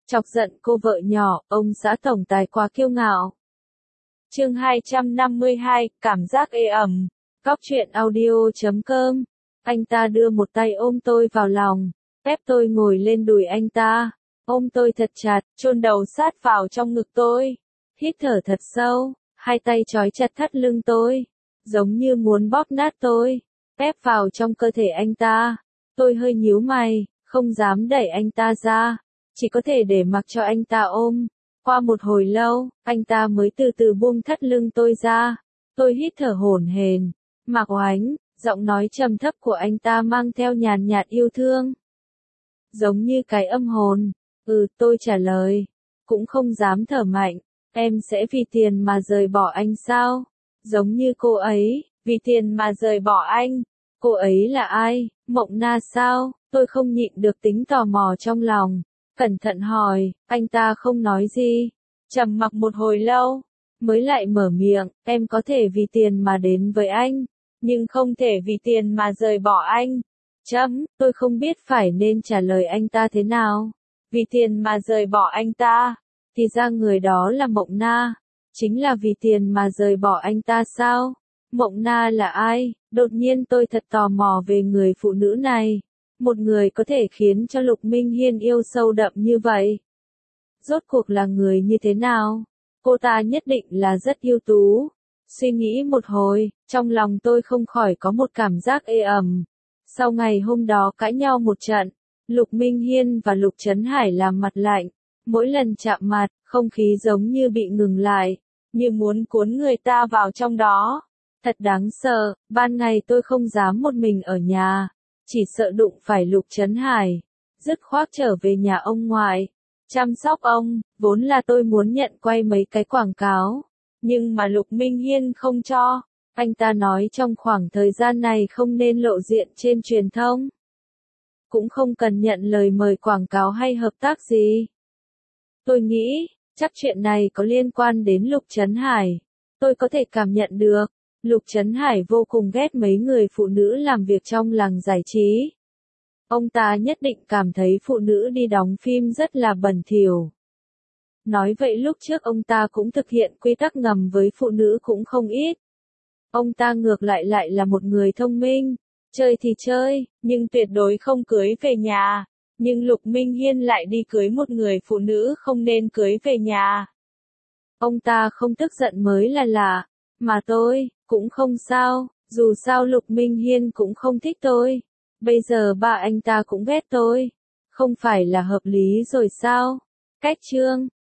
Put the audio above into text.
Chọc giận cô vợ nhỏ, ông xã tổng tài quá kiêu ngạo. Chương 252, cảm giác ê ẩm. Góc truyện audio.com. Anh ta đưa một tay ôm tôi vào lòng, ép tôi ngồi lên đùi anh ta, ôm tôi thật chặt, chôn đầu sát vào trong ngực tôi, hít thở thật sâu, hai tay trói chặt thắt lưng tôi, giống như muốn bóp nát tôi, ép vào trong cơ thể anh ta. Tôi hơi nhíu mày, không dám đẩy anh ta ra, chỉ có thể để mặc cho anh ta ôm. Qua một hồi lâu, anh ta mới từ từ buông thắt lưng tôi ra. Tôi hít thở hổn hển. Mạc Oánh, giọng nói trầm thấp của anh ta mang theo nhàn nhạt yêu thương, giống như cái âm hồn. Tôi trả lời, cũng không dám thở mạnh. Em sẽ vì tiền mà rời bỏ anh sao? Giống như cô ấy, vì tiền mà rời bỏ anh. Cô ấy là ai? Mộng Na sao? Tôi không nhịn được tính tò mò trong lòng, cẩn thận hỏi. Anh ta không nói gì, trầm mặc một hồi lâu, mới lại mở miệng. Em có thể vì tiền mà đến với anh, nhưng không thể vì tiền mà rời bỏ anh. Tôi không biết phải nên trả lời anh ta thế nào. Vì tiền mà rời bỏ anh ta, thì ra người đó là Mộng Na. Chính là vì tiền mà rời bỏ anh ta sao? Mộng Na là ai? Đột nhiên tôi thật tò mò về người phụ nữ này. Một người có thể khiến cho Lục Minh Hiên yêu sâu đậm như vậy. Rốt cuộc là người như thế nào? Cô ta nhất định là rất ưu tú. Suy nghĩ một hồi, trong lòng tôi không khỏi có một cảm giác ê ẩm. Sau ngày hôm đó cãi nhau một trận, Lục Minh Hiên và Lục Trấn Hải làm mặt lạnh. Mỗi lần chạm mặt, không khí giống như bị ngừng lại, như muốn cuốn người ta vào trong đó. Thật đáng sợ, ban ngày tôi không dám một mình ở nhà, chỉ sợ đụng phải Lục Trấn Hải. Dứt khoát trở về nhà ông ngoại, chăm sóc ông. Vốn là tôi muốn nhận quay mấy cái quảng cáo, nhưng mà Lục Minh Hiên không cho. Anh ta nói trong khoảng thời gian này không nên lộ diện trên truyền thông, cũng không cần nhận lời mời quảng cáo hay hợp tác gì. Tôi nghĩ, chắc chuyện này có liên quan đến Lục Trấn Hải. Tôi có thể cảm nhận được, Lục Trấn Hải vô cùng ghét mấy người phụ nữ làm việc trong làng giải trí. Ông ta nhất định cảm thấy phụ nữ đi đóng phim rất là bẩn thỉu. Nói vậy lúc trước ông ta cũng thực hiện quy tắc ngầm với phụ nữ cũng không ít. Ông ta ngược lại là một người thông minh, chơi thì chơi, nhưng tuyệt đối không cưới về nhà. Nhưng Lục Minh Hiên lại đi cưới một người phụ nữ không nên cưới về nhà. Ông ta không tức giận mới là lạ, mà tôi cũng không sao, dù sao Lục Minh Hiên cũng không thích tôi. Bây giờ ba anh ta cũng ghét tôi, không phải là hợp lý rồi sao? Cách chương